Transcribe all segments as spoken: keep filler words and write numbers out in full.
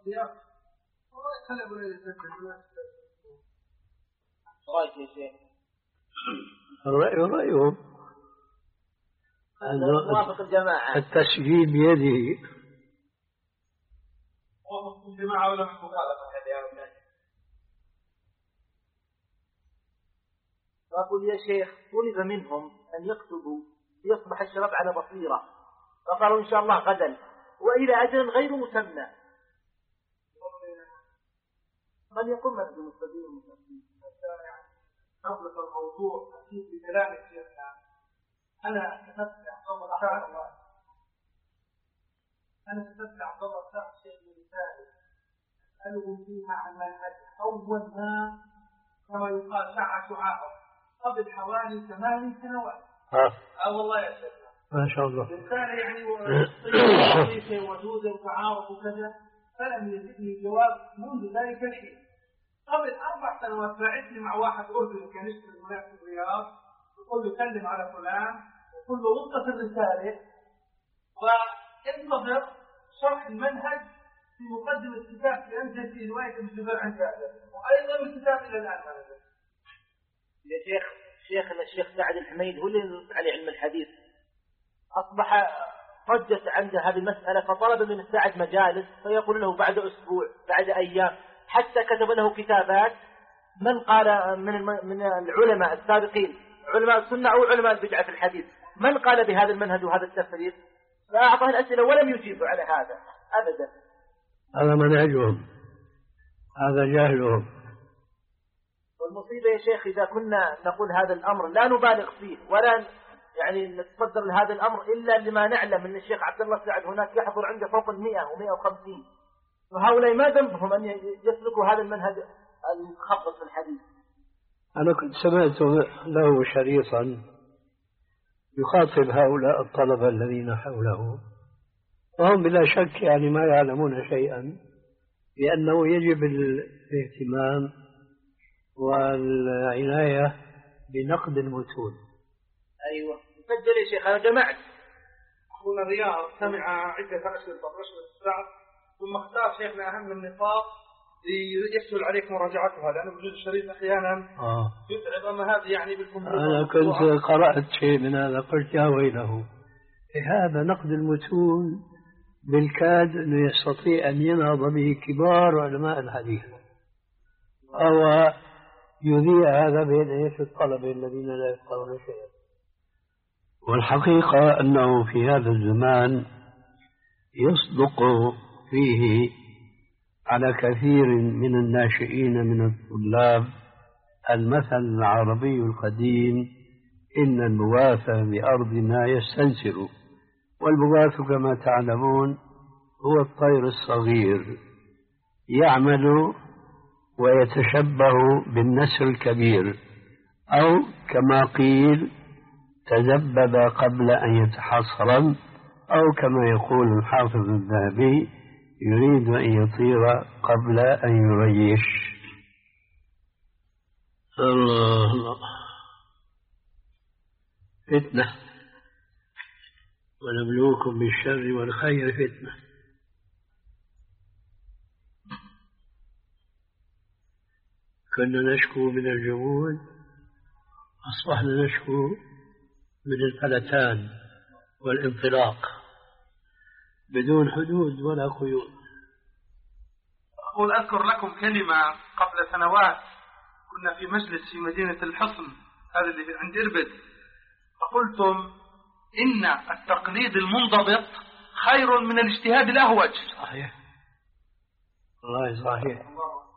رأيك يا شيخ؟ الرأي رأيهم، موافق الجماعة، التسجيل بيده. موافق الجماعة ولا مخالفة هذه؟ فأقول يا شيخ طلب منهم أن يكتبوا ليصبح الشباب على بصيرة، فقالوا إن شاء الله غدا وإلى أجل غير مسمى. من يقوم بالمستدين حتى يعني نغلق الموضوع أكيد بكلام الشيخ. أنا كتبت عبد الله أنا كتبت عبد الله الساعة الشيخ الرسالة أسأله فيها عن منهج أول ما كما يقال شع شعاعه قبل حوالي ثمان سنوات. اه والله يا شيخ ما شاء الله. رسالة يعني وطريقة وجودة وتعارف وكذا، فلم يجدني جواب منذ ذلك الحين. قبل أربع سنوات بعثني مع واحد أردني كان يشتغل هناك في الرياض، يقول له كلم على فلان وقل له وقف الرسالة وانتظر شرح المنهج في مقدمة الكتاب ينزل في رواية الجبر عن جابر، وأيضا الكتاب إلى الآن ما نزل. يا شيخ شيخنا الشيخ سعد الحميد هو اللي يرد على علم الحديث، أصبح ضجت عنده هذه المسألة فطلب من سعد مجالس فيقول له بعد أسبوع بعد أيام، حتى كتب له كتابات من قال من من العلماء السابقين علماء السنة أو علماء البدعة في الحديث من قال بهذا المنهج وهذا التفريق، فأعطاه الأسئلة ولم يجيب على هذا أبدا. هذا منهجهم، هذا جاهلهم. والمصيبة يا شيخ إذا كنا نقول هذا الأمر لا نبالغ فيه ولا يعني نتصدر لهذا الأمر إلا لما نعلم أن الشيخ عبد الله سعد هناك يحضر عنده فوق المئة ومئة وخمسين، وهؤلاء ما ذنبهم أن يسلكوا هذا المنهج المتخصص في الحديث. أنا كنت سمعت له شريطا يخاطب هؤلاء الطلبة الذين حوله، وهم بلا شك يعني ما يعلمون شيئا، لأنه يجب الاهتمام والعناية بنقد المتون. أيوة سجل يا شيخ. أنا جمعت أخونا رياض سمع عدة أشرطة رشوة السعد ثم اختار شيخنا أهم النقاط يسهل عليك مراجعتها، لأنه بجوز الشريط أحيانا آه. يتعب. أما هذه يعني بالكمبيوتر. أنا كنت قرأت شيء من هذا قلت يا ويله، هذا نقد المتون بالكاد أنه يستطيع أن ينهض به كبار علماء الحديث، أو يذيع هذا بين ايش الطلبة الذين لا يفقهون شيئا. والحقيقة أنه في هذا الزمان يصدق فيه على كثير من الناشئين من الطلاب المثل العربي القديم: إن البغاث بأرضنا يستنسر. والبغاث كما تعلمون هو الطير الصغير يعمل ويتشبه بالنسر الكبير، أو كما قيل تذبذب قبل أن يتحصرم، أو كما يقول الحافظ الذهبي يريد أن يطير قبل أن يريش. الله الله. فتنة، ونبلوكم بالشر والخير فتنة. كنا نشكو من الجمود، أصبحنا نشكو من الفلتان والانطلاق بدون حدود ولا قيود. أقول أذكر لكم كلمة قبل سنوات كنا في مجلس في مدينة الحصن هذا اللي عند إربد، فقلتم إن التقليد المنضبط خير من الاجتهاد الأهوج. صحيح والله صحيح.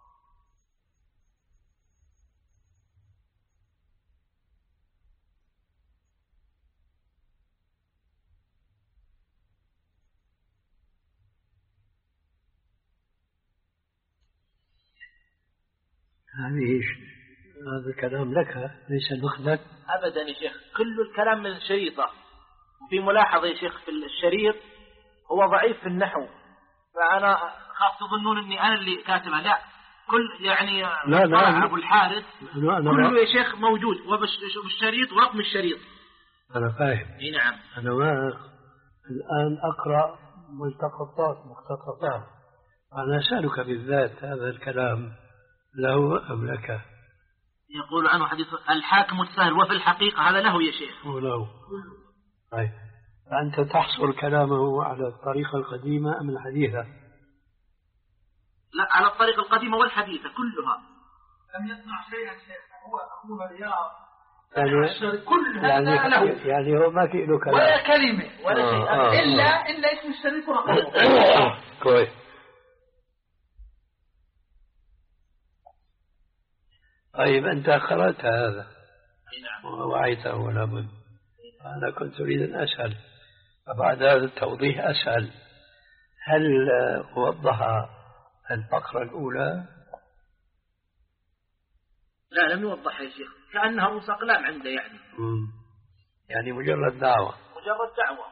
هذه هذا الكلام لك ليس لأختك أبدا يا شيخ، كل الكلام من الشريطة. في ملاحظة يا شيخ في الشريط هو ضعيف في النحو، فأنا خاف تظنون أني أنا اللي كاتبها، لا كل يعني لا لا أبو الحارث لا لا كله يا شيخ موجود وبالشريط ورقم الشريط. أنا فاهم. إيه نعم. أنا ما الآن أقرأ ملتقطات مقتطفات أنا أسألك بالذات هذا الكلام له أم لك؟ يقول عنه حديث الحاكم السهل وفي الحقيقة هذا له يا شيخ. هو له. طيب أنت تحصر كلامه على الطريقة القديمة أم الحديثة؟ لا، على الطريقة القديمة والحديثة كلها. لم يصنع شيئا شيخ، هو أخونا رياض يعني كل هذا يعني له، يعني هو ما في له كلام ولا كلمة ولا آه شيء آه إلا آه. إلا اسم الشريف ورقمه. كويس. طيب أنت قرأت هذا ووعيته ولا بد. أنا كنت أريد أن أسأل، فبعد هذا التوضيح أسأل، هل وضح الفقرة الأولى؟ لا لم يوضح يا شيخ، كأنها رؤوس أقلام عنده يعني. مم. يعني مجرد دعوة. مجرد دعوة.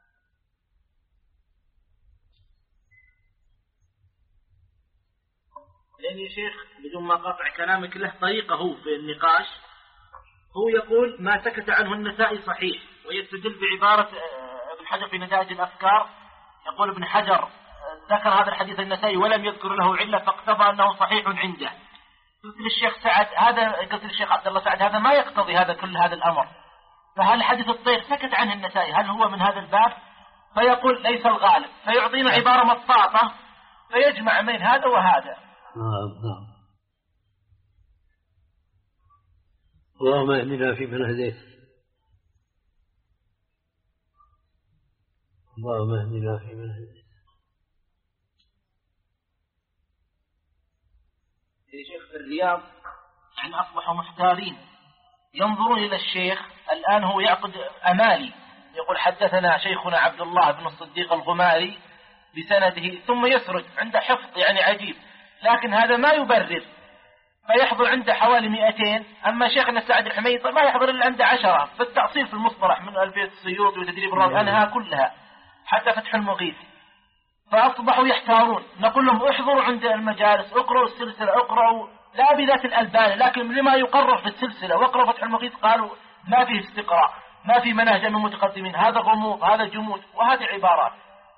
لأن يا شيخ بدون ما قطع كلامك له طريقة هو في النقاش، هو يقول ما سكت عنه النسائي صحيح، ويستدل بعبارة ابن حجر في نتائج الأفكار. يقول ابن حجر ذكر هذا الحديث النسائي ولم يذكر له علة فاقتضى أنه صحيح عنده. قلت للشيخ سعد هذا قلت للشيخ عبد الله سعد هذا ما يقتضي هذا كل هذا الأمر، فهل حديث الطير سكت عنه النسائي هل هو من هذا الباب؟ فيقول ليس الغالب، فيعطينا عبارة مطاطة فيجمع بين هذا وهذا. نعم نعم. اللهم اهدنا فيمن هديت، اللهم اهدنا فيمن هديت. يا شيخ في الرياض يعني أصبحوا محتارين، ينظرون إلى الشيخ الآن هو يعقد أمالي، يقول حدثنا شيخنا عبد الله بن الصديق الغماري بسنده، ثم يسرد عنده حفظ يعني عجيب، لكن هذا ما يبرر، فيحضر عنده حوالي مئتين، أما شيخنا سعد الحميد ما يحضر إلا عنده عشرة في التأصيل في المصطلح من ألفية السيوط وتدريب الراوي أنها كلها حتى فتح المغيث. فأصبحوا يحتارون، نقول لهم احضروا عند المجالس، اقرأوا السلسلة، اقرأوا لا بذات الألبان لكن لما يقرر في السلسلة، واقرأوا فتح المغيث قالوا ما فيه استقراء، ما في منهج من المتقدمين، هذا غموض هذا جمود، وهذه عبارات.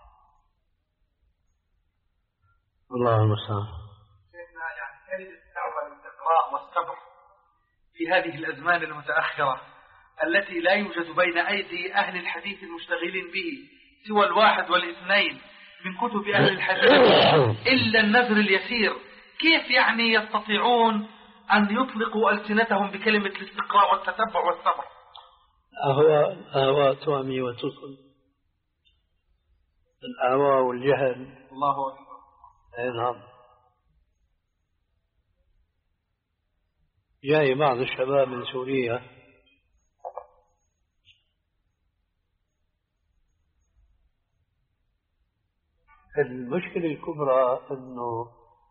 الله المستعان. شيخنا يعني كلمة الدعوة للاستقراء والصبر في هذه الأزمان المتأخرة التي لا يوجد بين أيدي أهل الحديث المشتغلين به سوى الواحد والاثنين من كتب أهل الحديث إلا النذر اليسير، كيف يعني يستطيعون أن يطلقوا ألسنتهم بكلمة الاستقراء والتتبع والصبر؟ أهواء أهواء تعمي وتصل، الأهواء والجهل. الله أكبر. أي نعم. جاي بعض الشباب من سوريا المشكلة الكبرى أنه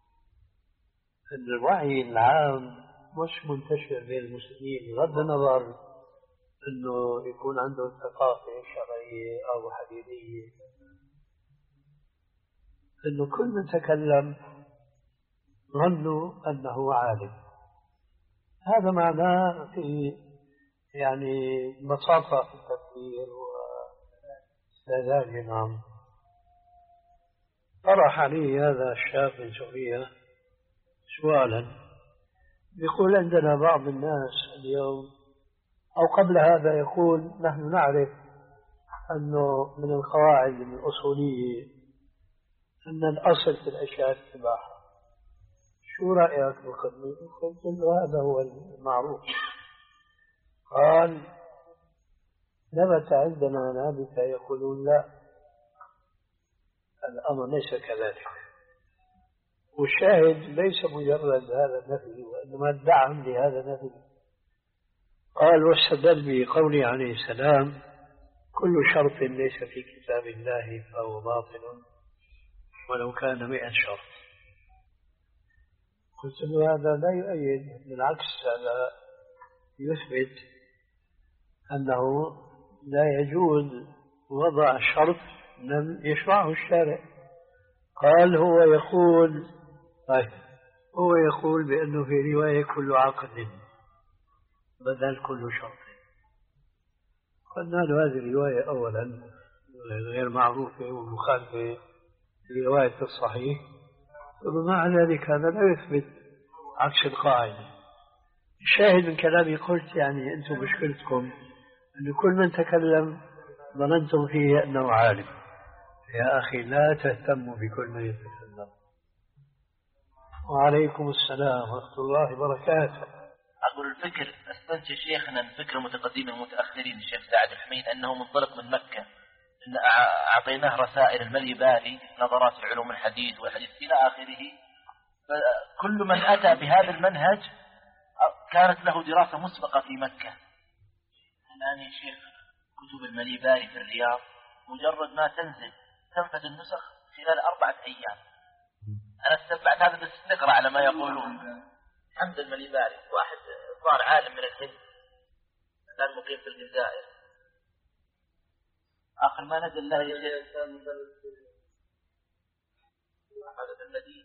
الوعي العام مش منتشر بين المسلمين، بغض النظر أنه يكون عنده ثقافة شرعية أو حديثية، أنه كل من تكلم ظنوا أنه عالم. هذا معناه في يعني بساطة في التفكير واستعداد. نعم. طرح علي هذا الشاب من سوريا سؤالا، يقول عندنا بعض الناس اليوم أو قبل هذا يقول نحن نعرف أنه من القواعد الأصولية أن الأصل في الأشياء الإباحة، شو رأيك بالخدمة؟ قلت له هذا هو المعروف. قال نبت عندنا نابتة يقولون لا، الأمر ليس كذلك، والشاهد ليس مجرد هذا النفي وإنما الدعم لهذا النفي. قال واستدل بقوله عليه السلام كل شرط ليس في كتاب الله فهو باطل ولو كان مئة شرط. قلت له هذا لا يؤيد، بالعكس هذا يثبت أنه لا يجوز وضع شرط لم يشرعه الشارع. قال هو يقول طيب هو يقول بأنه في رواية كل عقد بدل كل شرط. قلنا له هذه الرواية أولا غير معروفة ومخالفة لرواية الصحيح، ومع ذلك هذا لا يثبت عكس القاعدة. الشاهد من كلامي قلت يعني أنتم مشكلتكم أن كل من تكلم ظننتم فيه أنه عالم. يا أخي لا تهتموا بكل من يتكلم. وعليكم السلام ورحمة الله وبركاته. أقول الفكر استنتج شيخنا الفكر المتقدمين المتأخرين الشيخ سعد الحميد أنه منطلق من مكة، إن أعطيناه رسائل الملي بالي نظرات في علوم الحديث والحديث إلى آخره. كل من أتى بهذا المنهج كانت له دراسة مسبقة في مكة. الآن يا شيخ كتب الملي بالي في الرياض مجرد ما تنزل تنفذ النسخ خلال أربعة أيام. أنا استبعت هذا باستقرأ على ما يقولون. حمد الملي بالي واحد صار عالم من الهند الآن مقيم في الجزائر. آخر ما نزل له يا شيخ هذا في المدينة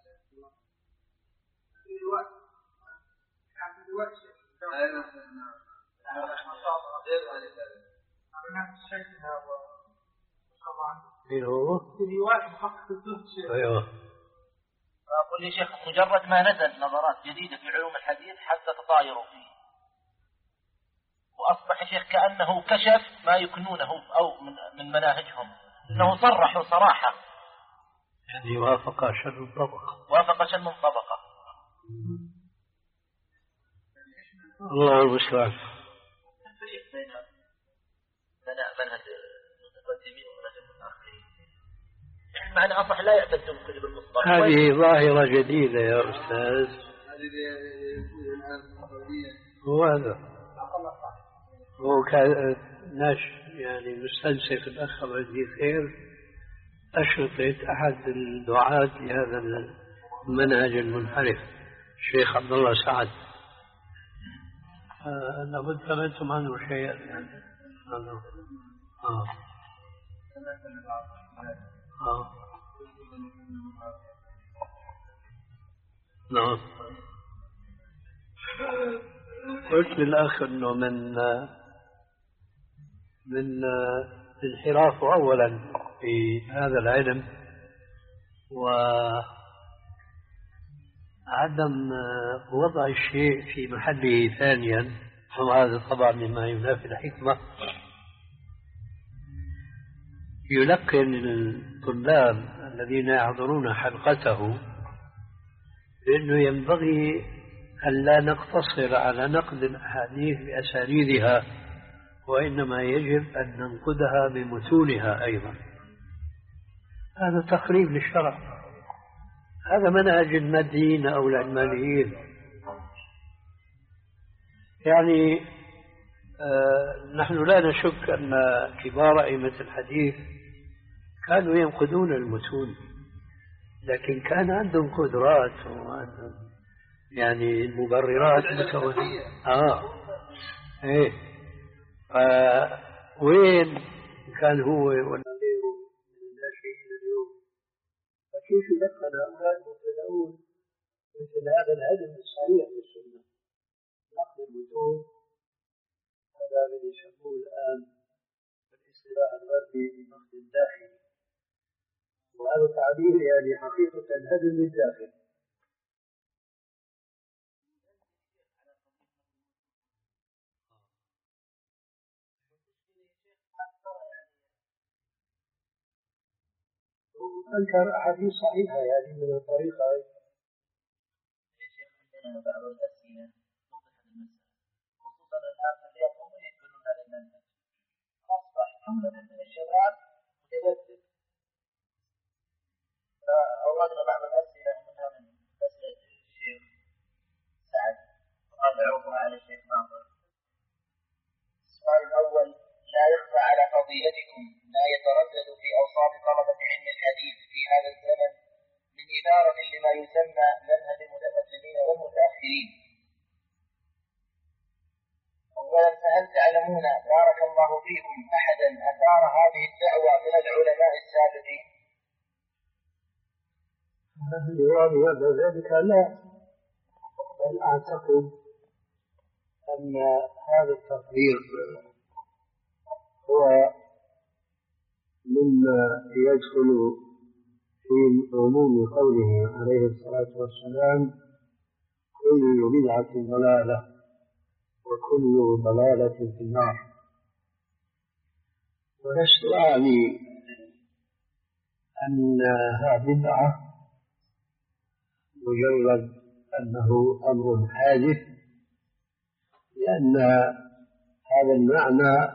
مين هو؟ أيوه. أقول يا شيخ مجرد ما نزل نظرات جديدة في علوم الحديث حتى تطايروا فيه، وأصبح يا شيخ كأنه كشف ما يكنونه أو من, من مناهجهم، أنه صرحوا صراحة يعني وافق شر الطبقة. وافق شر الطبقة. الله المستعان. الفريق بين منهج المتقدمين ومنهج المتأخرين يعني معنى أصح لا يعتدون كتب المصطلح. هذه ظاهرة جديدة يا أستاذ. هو هذا هو كان ناش يعني مستنسخ الأخ عزيز خير أشرطة أحد الدعاة لهذا المنهج المنحرف الشيخ عبد الله سعد. آه لابد سمعتم عنه شيئا يعني. آه. آه. آه. نعم. قلت للأخ أنه من من انحرافه أولا في هذا العلم وعدم وضع الشيء في محله ثانيا، وهذا طبعا مما ينافي الحكمة. يلقن الطلاب الذين يحضرون حلقته بأنه ينبغي أن لا نقتصر على نقد الأحاديث بأسانيدها، وإنما يجب أن ننقدها بمتونها أيضا. هذا تخريب للشرع، هذا منهج الماديين أو العلمانيين. يعني آه نحن لا نشك أن كبار أئمة الحديث كانوا ينقدون المتون، لكن كان عندهم قدرات وعندهم يعني مبررات متوازنة. آه إيه آه وين كان هو ولا غيره من الناشئين اليوم؟ فكيف يلقن هؤلاء المبتدئون مثل هذا العلم الصريح للسنة؟ نقد المتون هذا الذي يسموه الآن بالاصطلاح الغربي النقد الداخلي، وهذا تعبير يعني حقيقة هدم للداخل. أنكر أحاديث صحيحة يعني من الطريقة هذه. يا شيخ عندنا بعض الأسئلة توضح المسألة، خصوصا الآن في الرياض هم يقبلون هذا المنهج، أصبح جملة من الشباب متبدل. فأوردنا بعض الأسئلة منها من أسئلة الشيخ سعد وقال عرضها على الشيخ ناصر. السؤال الأول: لا يخفى على فضيلتكم ما يتردد في أوساط طلبة علم الحديث في هذا الزمن من إثارة لما يسمى منهج المتقدمين والمتأخرين. أولا، فهل تعلمون بارك الله فيكم أحدا أثار هذه الدعوة من العلماء السابقين؟ الجواب هذا ذلك لا، بل أعتقد أن هذا التقدير هو مما يدخل في عموم قوله عليه الصلاة والسلام: كل بدعة ضلالة وكل ضلالة في النار. ولست أعني أنها بدعة مجرد أنه أمر حادث، لأن هذا المعنى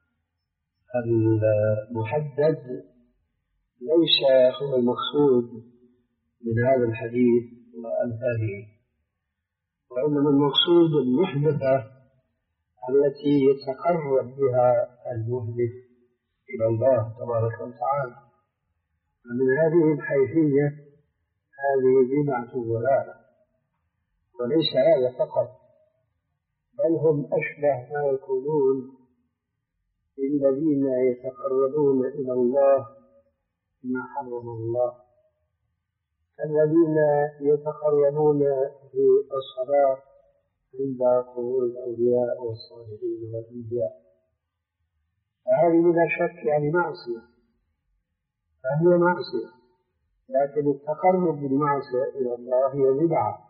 المحدد ليس هو المقصود من هذا الحديث وأمثاله، وإنما المقصود المحدثة التي يتقرب بها المحدث إلى الله تبارك وتعالى. ومن هذه الحيثية هذه بدعة ضلالة. وليس هذا فقط، بل هم أشبه ما يكونون بالذين يتقربون إلى الله بما حرم الله، الذين يتقربون بالصلاة عند قبور الأولياء والصالحين والأنبياء. فهذه بلا شك يعني معصية، فهي معصية، لكن التقرب بالمعصية إلى الله هي بدعة.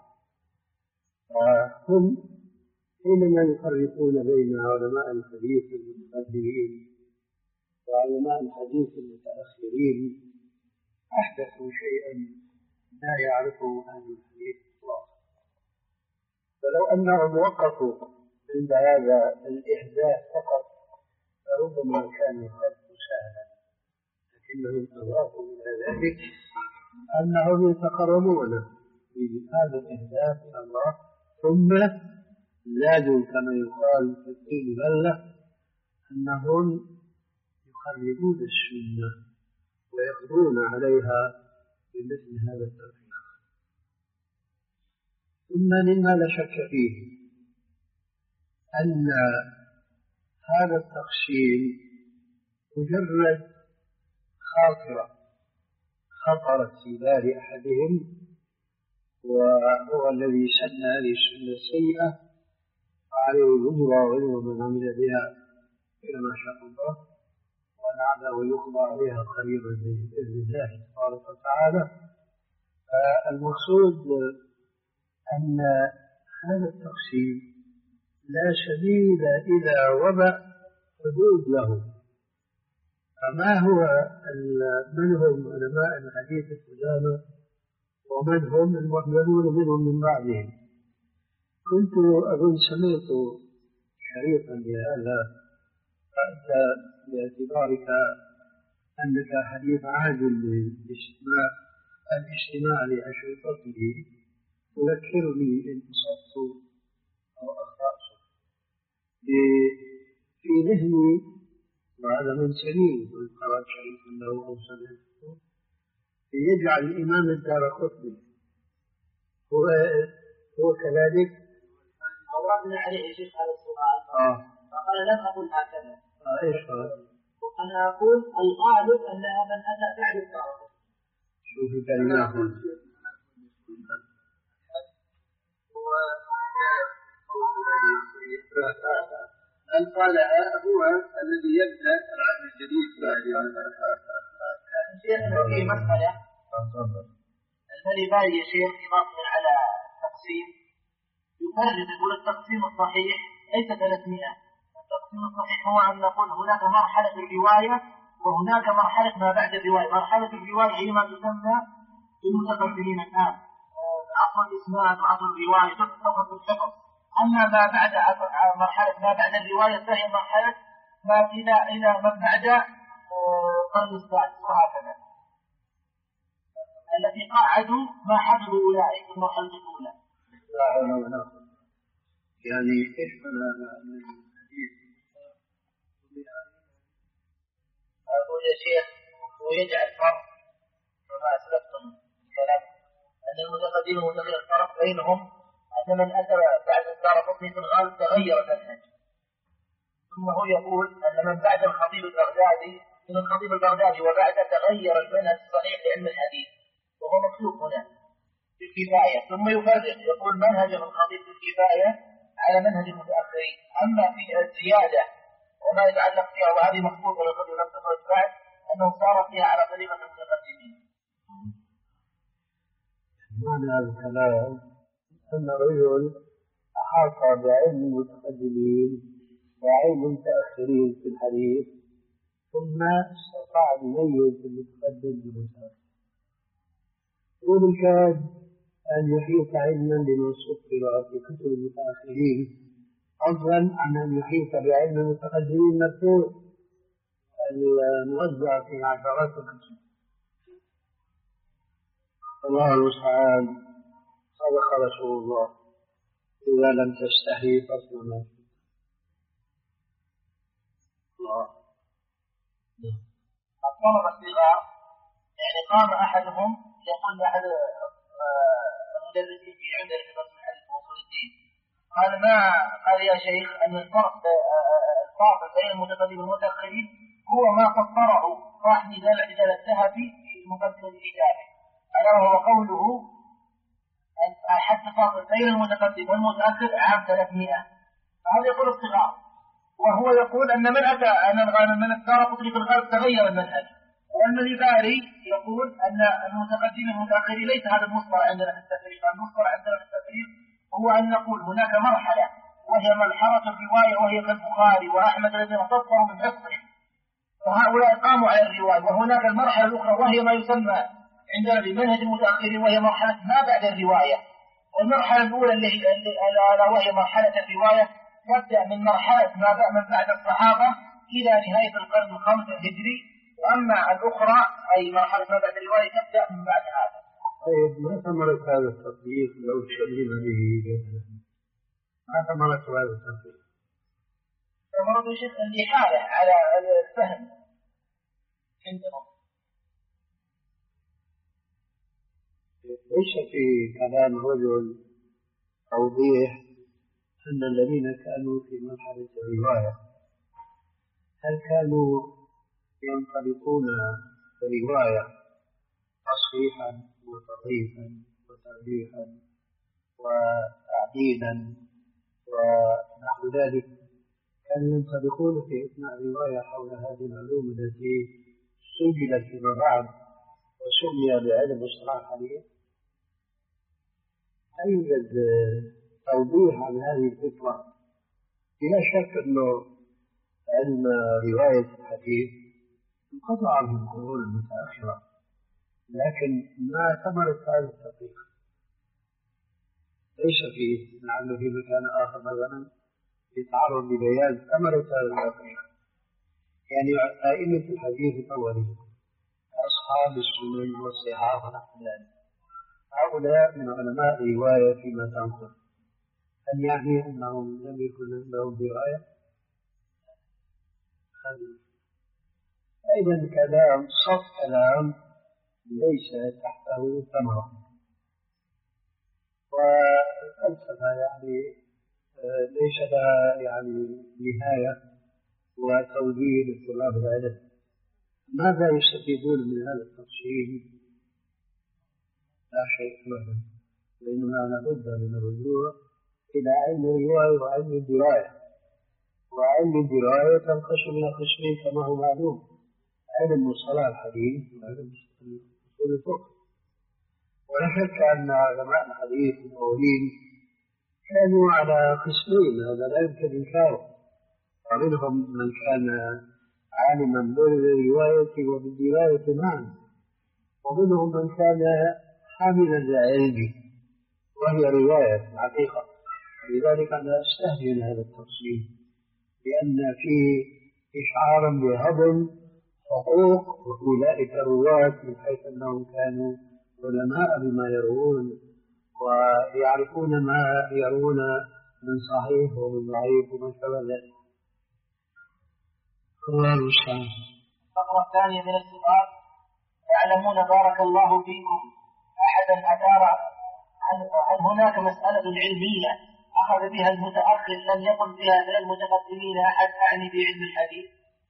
وهم حينما يفرقون بين علماء الحديث المتقدمين وعلماء الحديث المتأخرين أحدثوا شيئا لا يعرفه أهل الحديث إطلاقا. فلو أنهم وقفوا عند هذا الإحداث فقط فربما كان الخط سهلا، لكنهم أضافوا إلى ذلك أنهم يتقربون بهذا الإحداث إلى الله، ثم زادوا كما يقال في الدين بلة أنهم يخربون السنة ويقضون عليها بمثل هذا التفريق. ثم مما لا شك فيه أن هذا التقسيم مجرد خاطرة خطرت في بال أحدهم، وهو الذي سن هذه السنة السيئة وعليه الأجر وغير من عمل بها إلى ما شاء الله، ولعله يقضى عليها قريبا بإذن الله تبارك وتعالى. فالمقصود أن هذا التقسيم لا سبيل إلى وضع حدود له. فما هو من هم علماء الحديث القدامى ومن هم المحملون منهم من بعدهم؟ كنت أظن سمعت شريطا لهذا، فأنت باعتبارك أنك حديث عاجل للاستماع الاستماع لأشرطته تذكرني إن أصبت أو أخطأت في ذهني، وهذا من سليم من قرأت شريطا له أو سمعته، يجعل الإمام الدارقطني هو هو كذلك. أوردنا عليه شيخ هذا السؤال آه. فقال لم أقل هكذا. آه إيش هذا؟ وأنا أقول الغالب أنها من أتى بعد الدارقطني. شوفي كلمات من قال هو الذي يبدأ العهد الجديد بعد شيخنا في مسألة الذي باقي يا شيخ إضافة على تقسيم يفرق، يقول التقسيم الصحيح ليس ثلاثمائة. التقسيم الصحيح هو أن نقول هناك مرحلة الرواية وهناك مرحلة ما بعد الرواية. مرحلة الرواية هي ما تسمى بالمتقدمين الآن عصر الإسناد وعصر الرواية تطلق في الحفظ. أما ما بعد مرحلة ما بعد الرواية فهي مرحلة ما إلى إلى من بعد قرن السادس وهكذا، الذي قعدوا ما حفظوا أولئك في المرحلة الأولى. لا حول ولا قوة. يعني إيش معنى الحديث؟ أقول يا شيخ ويجعل فرق كما أسلفتم الكلام أن المتقدمين والمتأخرين الفرق بينهم أن من أتى بعد الدارقطني في الغالب تغير المنهج. ثم هو يقول أن من بعد الخطيب البغدادي من الخطيب البغدادي وبعد تغير المنهج الصحيح لعلم الحديث، وهو مكتوب هنا في الكفاية. ثم يفرق يقول منهج الخطيب في الكفاية على منهج المتأخرين. أما في الزيادة وما يتعلق فيها وهذه مخطوطة لقد لم تخرج بعد أنه صار فيها على طريقة المتقدمين. معنى هذا الكلام أن الرجل أحاط بعلم المتقدمين وعلم المتأخرين في الحديث، ثم استطاع أن يميز المتقدم بالمتأخر. وبالكاد أن يحيط علما بمن سطر في كتب المتأخرين أفضل عن أن يحيط بعلم المتقدمين مكتوب الموزع في عشرات الكتب. الله المستعان. صدق رسول الله: إذا لم تستحي فاصنع ما شئت. الله. الطلبة الصغار يعني قام أحدهم يقول أحد المدرسين في عندنا في قسم الحديث وأصول الدين، قال ما قال يا شيخ أن الفرق الفرق بين المتقدمين والمتأخرين هو ما فسره صاحب رجال الرجال الذهبي في مقدمة كتابه، ألا وهو قوله أن حتى فرق بين المتقدم والمتأخر عام ثلاثمائة. هذا يقول الصغار، وهو يقول أن من أتى أن من الدار قطري في الغرب تغير المنهج. والمليباري يقول أن المتقدمين والمتأخرين ليس هذا المصطلح عندنا في التفريق. المصطلح عندنا في التفريق هو أن نقول هناك مرحلة وهي مرحلة الرواية وهي كالبخاري وأحمد الذين صدروا من حفظهم، فهؤلاء قاموا على الرواية، وهناك المرحلة الأخرى وهي ما يسمى عندنا بمنهج المتأخرين وهي مرحلة ما بعد الرواية. والمرحلة الأولى اللي ألا وهي مرحلة الرواية تبدأ من مرحلة ما بعد الصحابة إلى نهاية القرن الخامس الهجري، وأما الأخرى أي مرحلة ما بعد الرواية تبدأ من بعد هذا. طيب ما ثمرة هذا التطبيق لو شلم به؟ ما ثمرة هذا التطبيق؟ ثمرة شيخ الإحالة على الفهم عندهم. ليس في كلام الرجل توضيح أن الذين كانوا في مرحلة الرواية هل كانوا ينطلقون برواية تصحيحا وتضعيفا وترجيحا وتعديلا ونحو ذلك، كانوا ينطلقون في إثناء الرواية حول هذه العلوم التي سجلت فيما بعد وسمي بعلم مصطلح الحديث؟ هل يوجد توضيح عن هذه الفكرة؟ بلا شك أنه علم رواية الحديث انقطع من القرون المتأخرة، لكن ما ثمرة هذا التطبيق ليس فيه، لعله في مكان آخر مثلا يتعرض لبيان ثمرة هذا التطبيق. يعني أئمة الحديث الأولين أصحاب السنن والصحاح ونحو ذلك، هؤلاء من علماء الرواية فيما تنقل، هل يعني أنهم لم يكن لهم رواية؟ أيضا كلام صف كلام ليس تحته ثمرة، والفلسفة يعني ليس لها يعني نهاية وتوجيه لطلاب العلم. ماذا يستفيدون من هذا التفصيل؟ لا شيء أبدا، لأننا لابد من الرجوع إلى علم الرواية وعلم الدراية، وعلم الدراية تنقسم إلى قسمين كما هو معلوم: علم مصطلح الحديث وعلم أصول الفقه. ولا شك أن علماء الحديث الأولين كانوا على قسمين، هذا لا يمكن إنكاره، ومنهم من كان عالما بالرواية وبالدراية معا، ومنهم من كان حاملا للعلم وهي رواية الحقيقة. لذلك أنا أستهجن هذا التفصيل، لأن فيه إشعارا بهضم حقوق أولئك الرواة من حيث أنهم كانوا علماء بما يروون ويعرفون ما يرون من صحيح ومن ضعيف ومن شابه ذلك. الله المستعان. الفقرة الثانية من السؤال: تعلمون بارك الله فيكم أحدا أثار أن هناك مسألة علمية أخذ بها المتأخر لم يقل بها من المتقدمين أحد، أعني بعلم الحديث؟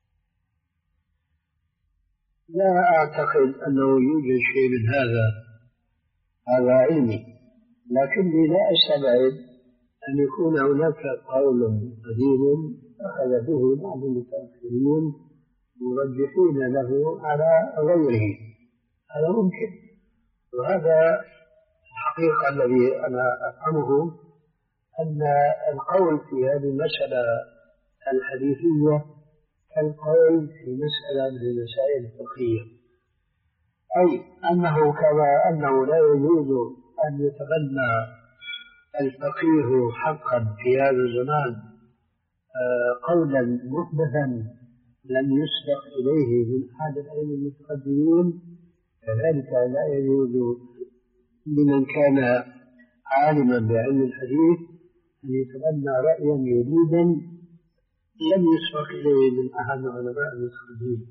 لا أعتقد أنه يوجد شيء من هذا، هذا علمي، لكني لا أستبعد أن يكون هناك قول قديم أخذ به بعض المتأخرين مرجحين له على غيره، هذا ممكن. وهذا الحقيقة الذي أنا أفهمه أن القول في هذه المسألة الحديثية كالقول في مسألة من المسائل الفقهية، أي أنه كما أنه لا يجوز أن يتبنى الفقيه حقا في هذا الزمان قولا محدثا لم يسبق إليه من أحد الأئمة المتقدمين، كذلك لا يجوز لمن كان عالما بعلم الحديث أن يتبنى رأيا جديدا لم يسبق إليه من أحد العلماء المتقدمين.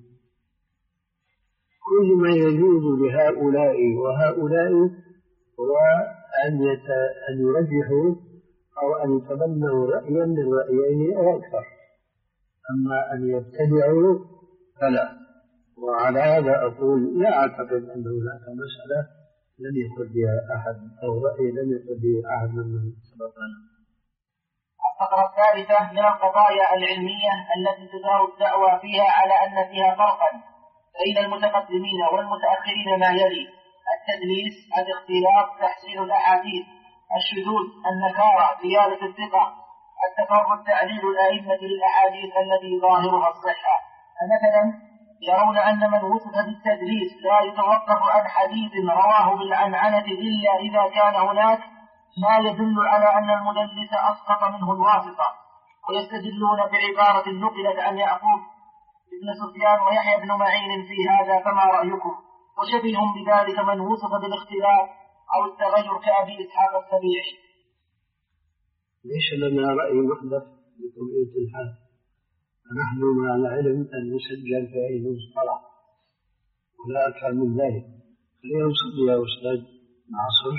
كل ما يجوز لهؤلاء وهؤلاء هو أن, يت... أن يرجحوا أو أن يتبنوا رأيا من رأيين أو أكثر، أما أن يبتدعوا فلا. وعلى هذا أقول لا أعتقد أن هناك مسألة لم يقل بها أحد أو رأي لم يقل بها أحد ممن سبقنا. الفقرة الثالثة من القضايا العلمية التي تدار الدعوة فيها على أن فيها فرقا بين المتقدمين والمتأخرين ما يلي: التدليس، الاختلاف، تحسين الأحاديث، الشذوذ، النكارة، زيادة الثقة، التفرد، تعليل الأئمة للأحاديث التي ظاهرها الصحة. مثلا يرون أن من وصف بالتدليس لا يتوقف عن حديث رواه بالعنعنة إلا إذا كان هناك ما يدل على أن المدلس أسقط منه الواسطة، ويستدلون بعبارة نقلت عن يعقوب ابن سفيان ويحيى بن معين في هذا، فما رأيكم؟ وشبيه بذلك من وصف بالاختلاف أو التغير كأبي إسحاق السبيعي. ليس لنا رأي محدث بطبيعة الحال، فنحن مع العلم أن نسجل في أي مصطلح ولا أكثر من ذلك. خلينا نصلي يا أستاذ ناصر.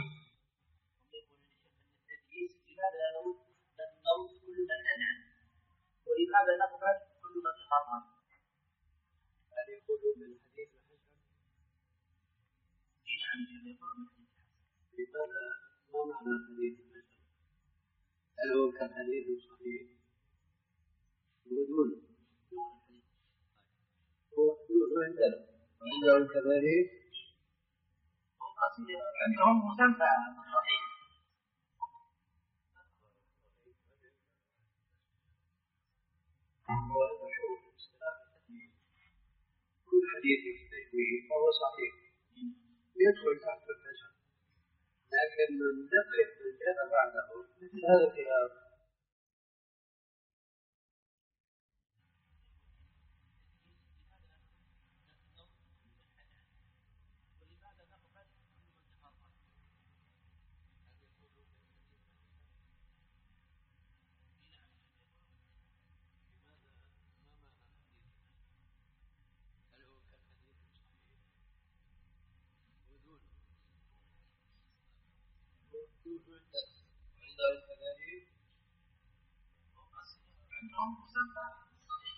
ولماذا نقبل كل من خطأ؟ هل يقولون بالحديث الحسن؟ لماذا ما معنى الحديث الحسن؟ هل هو كالحديث الصحيح؟ يقولون هو حدود عندنا وعندهم كذلك عندهم مسمى صحيح. كل حديث يحتج به فهو صحيح يدخل تحت الحسن، لكن من نقل من جاء بعده مثل هذا الخلاف عندهم كذلك عندهم مسمى صحيح.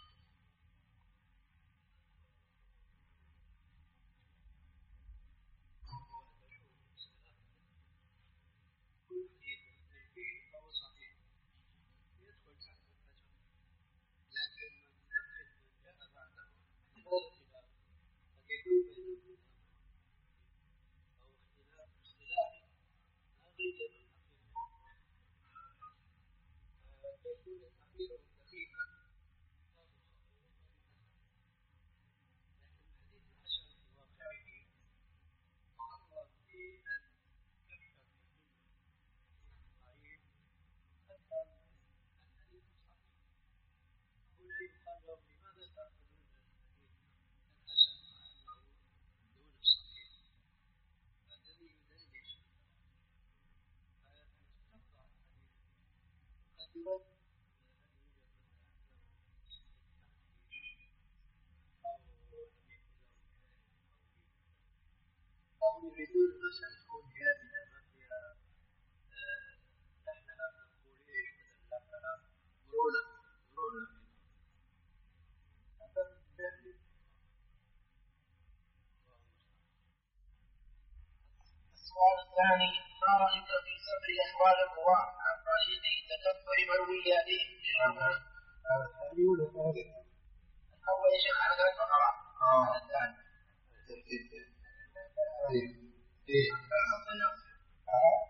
كل حديث يحتج به فهو صحيح يدخل تحت الحسن، لكن من نقل من جاء بعده مثل هذا الخلاف قد يكون بين الخلاف أو اختلاف اختلاف لا غير يكون التعبير دقيقا، لكن الحديث الحسن في واقعه أقوى في أن يفهم منه ضعيف أكثر من الحديث الصحيح. هنا يقال لهم لماذا تأخذون الحديث الحسن مع أنه دون الصحيح الذي يدلس فتقطع الحديث قد يرد أو يريدون مثلا تكون جامدة ما فيها لحنها نقول إيش مثلا لحنها مرونة مرونة هذا من جهل. السؤال الثاني: ما رأيك في سفر أحوال الرواة عن طريق تكبر مروياتهم للرواة؟ هذا الثاني ولا الثالث؟ الأول يا شيخ على ثلاث فقرات. آه. الثاني. إيه. إيه.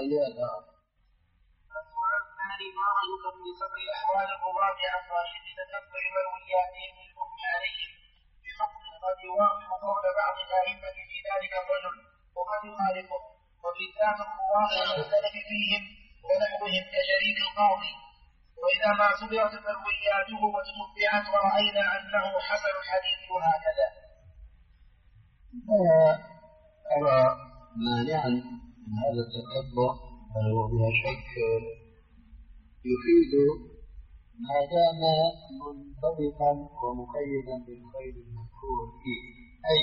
عيانا. السؤال الثاني: ما رأيكم في سبب أحوال القضاة عن شدة تتبع مروياتهم للحكم عليهم بحكم قد يوافق قول بعض الأئمة في ذلك الرجل وقد يخالفه، وفي ذات القضاة المختلف فيهم ونحوهم كشريك القاضي، وإذا ما صبرت مروياته وتتبعت ورأينا أنه حسن الحديث وهكذا؟ لا أرى مانعا من هذا التتبع، بل هو بلا شك يفيد ما دام منطبقا ومقيدا بالخير المذكور فيه، أي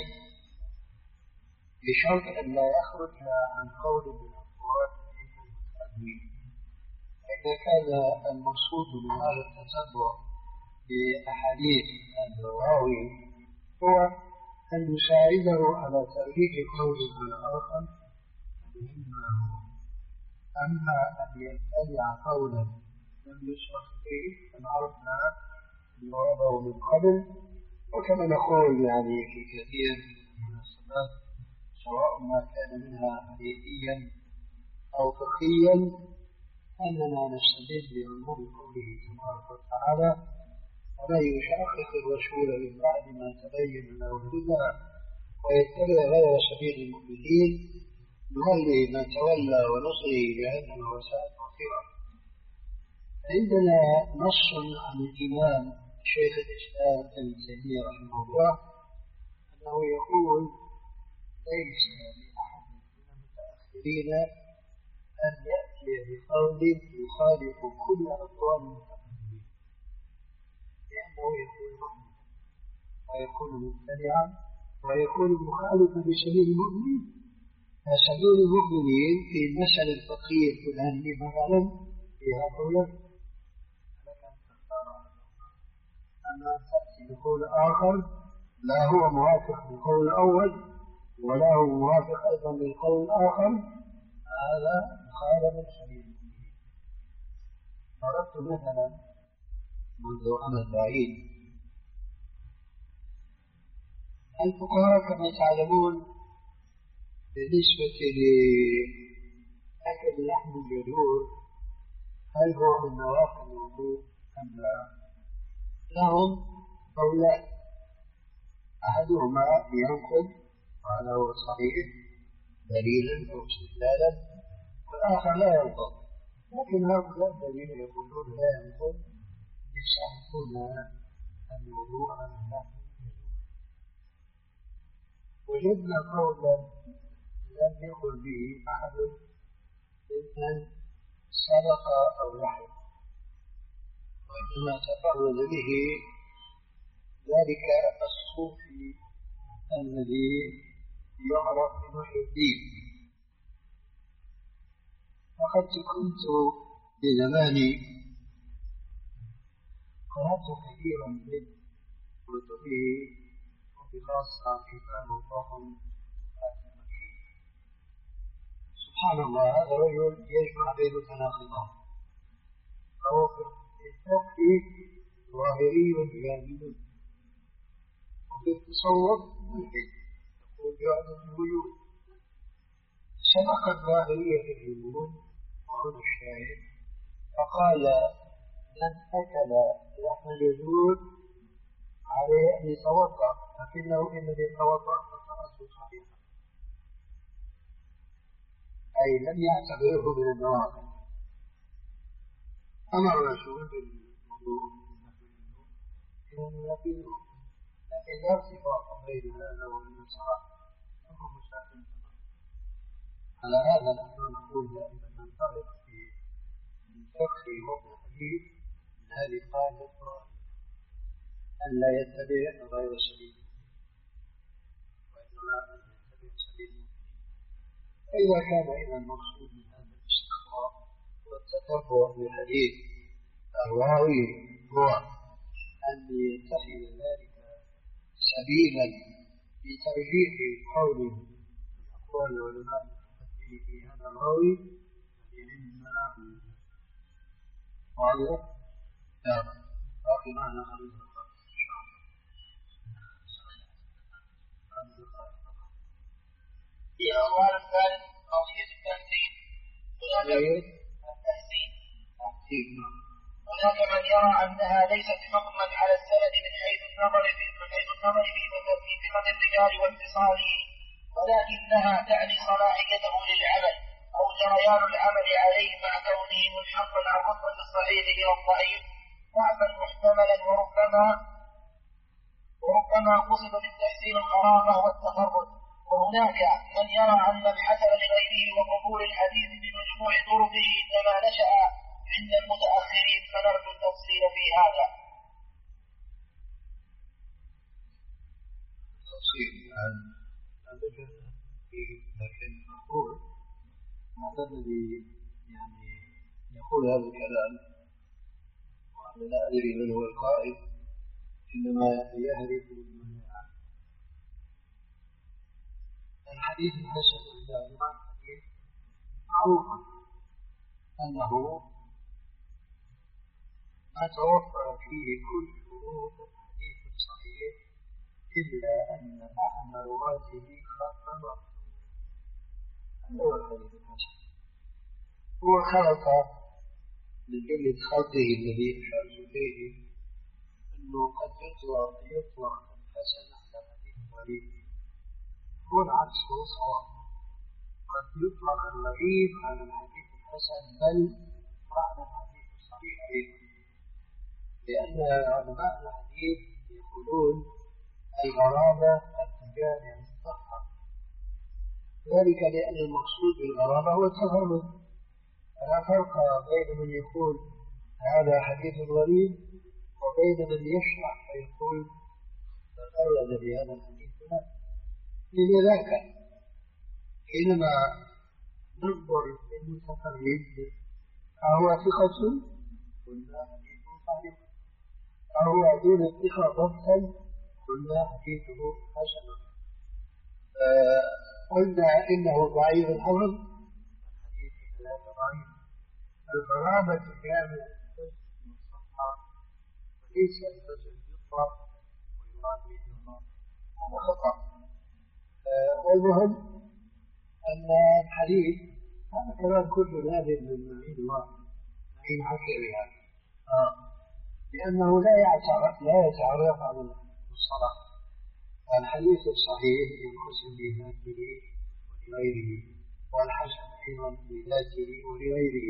بشرط أن لا يخرج عن قول من أقوال المتقدمين. إذا كان المقصود من هذا التتبع بأحاديث الراوي هو أن يساعده على تخريج قول من آخر مما هو، أما أن يتبع قولا لم يشرح فيه كما عرفنا المرضى من قبل، وكما نقول يعني في كثير من المناسبات سواء ما كان منها حديثيا أو فقهيا أننا نستدل بعموم قوله تبارك وتعالى: ومن يشاقق الرسول من بعد ما تبين له الهدى ويتبع غير سبيل المؤمنين نولي ما تولى ونصره جهنم وساءت مصيرا. عندنا نص عن الإمام شيخ الإسلام ابن تيمية رحمه الله أنه يقول: ليس لأحد من المتأخرين أن يأتي بقول يخالف كل أقوال المتقدمين، لأنه يكون مؤمنا ويكون مبتدعا ويكون مخالفا لسبيل المؤمنين. فسبيل المؤمنين في المسألة الفقهية الفلانية مثلا فيها قولا لك أن تختار، أما أن تأتي بقول آخر لا هو موافق للقول الأول ولا هو موافق أيضا للقول الآخر، هذا مخالف سبيل المؤمنين. ضربت مثلا منذ أمد بعيد: الفقهاء كما تعلمون بالنسبة لأكل لحم الجذور هل هو من نواقض الوضوء أم لا؟ لهم قولان: أحدهما ينقض وهذا هو صحيح دليلا أو استدلالا، والآخر لا ينقض، لكن هؤلاء الذين يقولون لا ينقض يستحقون الوضوء من لحم الجذور. وجدنا قولا لم يقل به أحد ممن سبق أو لحق، وإنما تفرد به ذلك الصوفي الذي يعرف بمحي الدين. وقد كنت بزماني قرأت كثيرا من كتبه وبخاصة كتاب الضخم. سبحان الله، هذا الرجل يجمع بين متناقضات، فهو في الفقه ظاهري جامد، وفي التصوف ملحد يقول بوحدة الوجود. سبق الظاهرية في الوجود وهنا الشاهد، فقال: من أكل لحم الجذور عليه أن يتوضأ، لكنه إن يتوضأ فصلاته صحيحة، أي لم يعتبره من النواقض. أمر رسول بالوضوء إنه يقينه، لكن لا ارتباط بين هذا وبين الصلاة، فهو مسافر. على هذا نحن نقول دائما ننطلق في الفقه وفي الحديث من هذه القاعدة أن لا يتبع غير سبيل وإنما أن يتبع سبيل. فإذا كان إذا المقصود من هذا الاستقراء والتتبع بالحديث الراوي هو أن يتخذ ذلك سبيلا لترجيح قول أقوال العلماء في هذا الراوي، فإننا واضح. نعم، باقي معنا خمس دقائق إن شاء الله. خمس دقائق. في الأموال الثالث قضية التمثيل. التحسين. هناك من يرى أنها ليست حكما على السند من حيث النظر في من حيث النظر في ثقة الرجال واتصاله، ولكنها تعني صلاحيته للعمل أو جريان العمل عليه مع كونه منحقا عن رتبة الصحيح إلى الضعيف ضعفا محتملا، وربما وربما قصد بالتحسين القرابة والتفرد. وهناك من يرى أن الحسن لغيره وقبول الحديث بمجموع طرقه إنما نشأ عند المتأخرين، فنرجو التفصيل في هذا. التفصيل عن هذا لكن أقول هذا الذي يعني يقول هذا الكلام وأنا لا أدري من هو القائل، إنما يهرب من الحديث الحسن عند علماء الحديث معروف أنه ما توفر فيه كل شروط الحديث الصحيح إلا أن أحد رواته خلق هو الحديث الحسن، هو خلق لجملة خلقه الذي أشرت إليه أنه قد يطلق يطلق الحسن على حديث غريب، هو العكس هو صواب، قد يطلق الغريب على الحديث الحسن بل على الحديث الصحيح أيضا، لأن علماء الحديث يقولون الغرابة التجارة عن الصحة، ذلك لأن المقصود بالغرابة هو التفرد، فلا فرق بين من يقول هذا حديث غريب وبين من يشرح فيقول تفرد بهذا الحديث. لذلك حينما ننظر للمتفرد أهو ثقة قلنا حديث صحيح، أهو دون الثقة ضبطا قلنا حديثه حسن، قلنا إنه ضعيف الحفظ الحديث لا ضعيف. الغرابة كاملة الصحة وليس الحسن يطلق ويراد به الله، هذا خطأ. والمهم أن الحديث هذا كلام كل هذه من معين الله معين حكي بها، لأنه لا يتعرف لا يتعرف على الصلاة. الحديث الصحيح ينقسم بذاته ولغيره، والحسن أيضا بذاته ولغيره.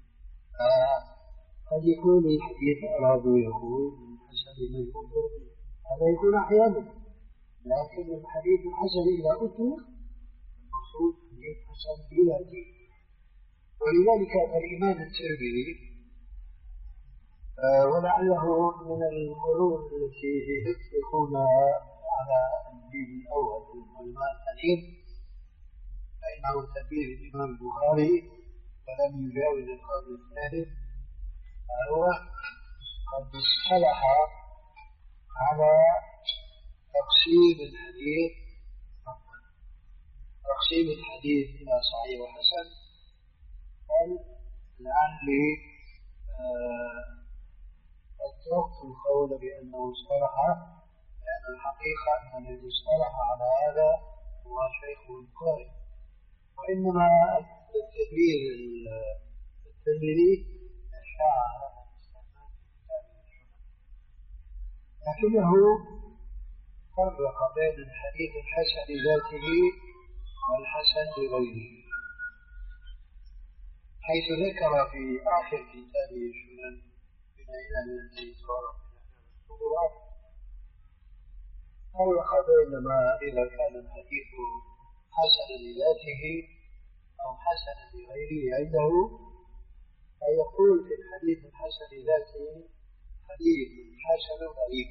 قد يكون الحديث أراد يقول من حسب مجهول، هذا يكون أحيانا، لكن الحديث الحسن إذا أطلق المقصود حديث حسن بذاته. ولذلك الإمام الترمذي ولعله من القرون التي يطلقون على الدين الأول من علماء الحديث، فإنه تلميذ الإمام البخاري ولم يجاوز القرن الثالث، هو قد اصطلح على تقسيم الحديث تقسيم الحديث إلى صحيح وحسن. بل لعلي أتركت القول بأنه اصطلح، لأن الحقيقة أن الذي اصطلح على هذا هو شيخ البخاري، وإنما التدبير التدبيري أشاع هذا الاستعمال في كتاب السنة، لكنه فرق بين الحديث الحسن ذاته والحسن لغيره، حيث ذكر في آخر كتابه السنن بما إلى التي صار من الصورات فرق بين ما إذا كان الحديث حسنا لذاته أو حسنا لغيره عنده، فيقول في الحديث الحسن لذاته حديث حسن ضعيف.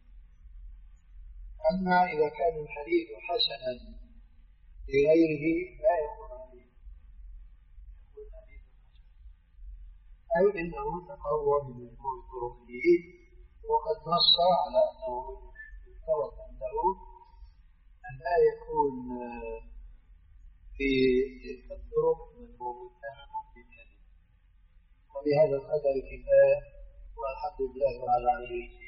أما إذا كان الحديث حسنا لغيره لا يكون حديث، يكون حديث حسن، أي إنه تقوى بمجموع طرقه، وقد نص على أنه يشترط عنده أن لا يكون في تلك الطرق من هو متهم بالكذب. وبهذا القدر كفاية، والحمد لله على عليه.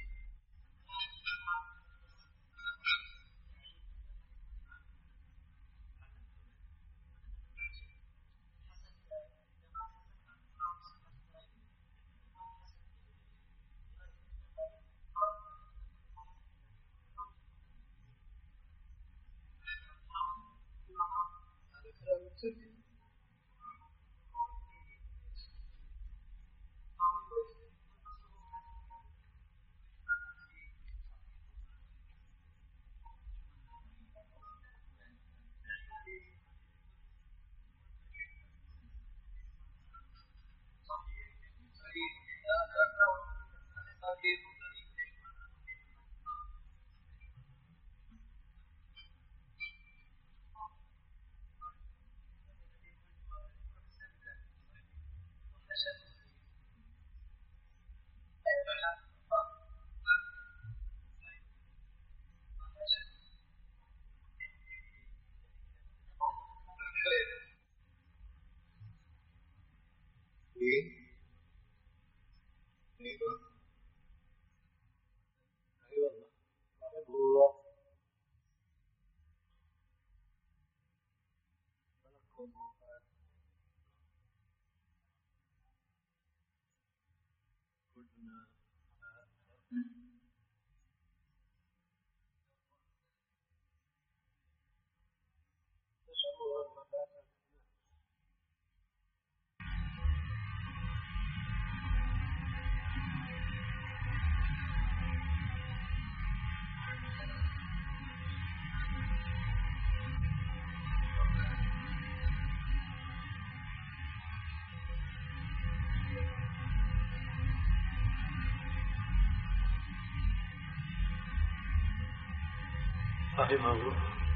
رحمه الله.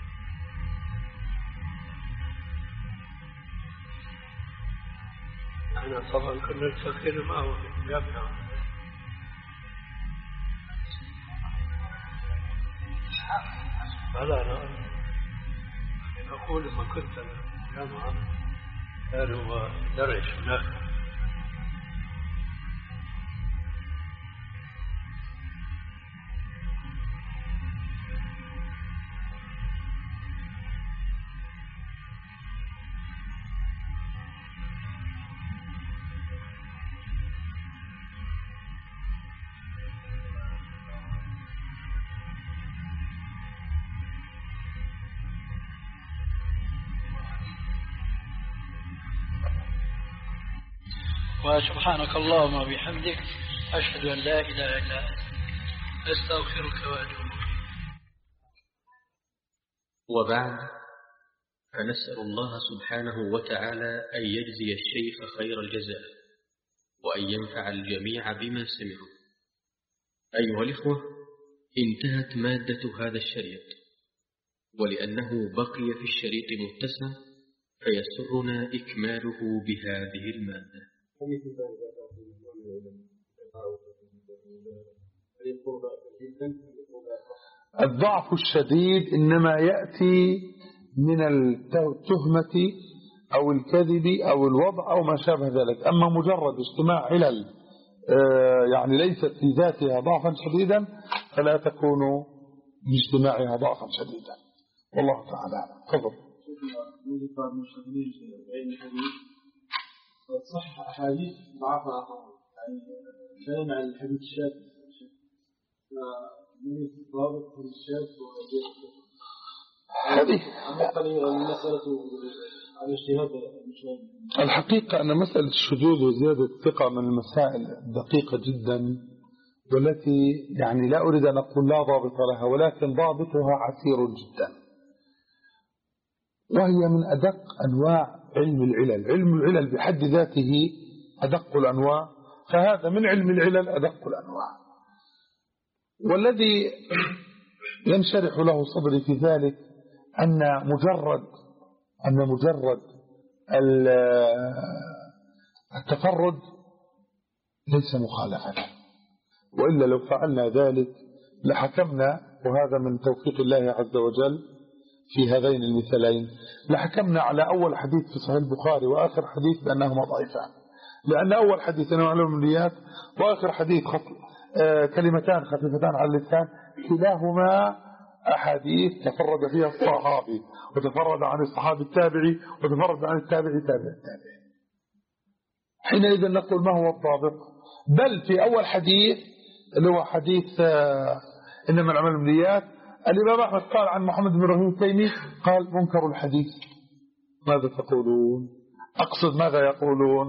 أنا طبعا كنا نفكر معه في الجامعة. فلا أنا أقول لما كنت في الجامعة كان هو درس هناك. وسبحانك اللهم وبحمدك أشهد أن لا إله إلا أنت أستغفرك وأتوب إليك. وبعد، فنسأل الله سبحانه وتعالى أن يجزي الشيخ خير الجزاء وأن ينفع الجميع بما سمعوا. أيها الإخوة، انتهت مادة هذا الشريط، ولأنه بقي في الشريط متسع فيسرنا إكماله بهذه المادة. الضعف الشديد إنما يأتي من التهمة أو الكذب أو الوضع أو ما شابه ذلك. أما مجرد اجتماع علل يعني ليست في ذاتها ضعفا شديدا فلا تكون باجتماعها ضعفا شديدا. والله تعالى تفضل. صح أحاديث ضعفها يعني كلام عن الحديث الشاذ من الضابط في الشاذ هذه المسألة على اجتهاد. الحقيقة أن مسألة الشذوذ وزيادة الثقة من المسائل الدقيقة جدا والتي يعني لا أريد أن أقول لا ضابط لها، ولكن ضابطها عسير جدا، وهي من أدق أنواع علم العلل. علم العلل بحد ذاته أدق الأنواع، فهذا من علم العلل أدق الأنواع. والذي ينشرح له صدري في ذلك أن مجرد أن مجرد التفرد ليس مخالفة، وإلا لو فعلنا ذلك لحكمنا، وهذا من توفيق الله عز وجل في هذين المثالين، لحكمنا على أول حديث في صحيح البخاري وآخر حديث بأنهما ضعيفان، لأن أول حديث أنه علم النيات وآخر حديث خط... آه كلمتان خفيفتان على اللسان، كلاهما أحاديث تفرد فيها الصحابي وتفرد عن الصحابي التابعي وتفرد عن التابعي تابع التابعي. حينئذ نقول ما هو الضابط؟ بل في أول حديث اللي هو حديث آه إنما العمل بالنيات، الإمام أحمد قال عن محمد بن إبراهيم التيمي قال منكر الحديث، ماذا تقولون؟ أقصد ماذا يقولون؟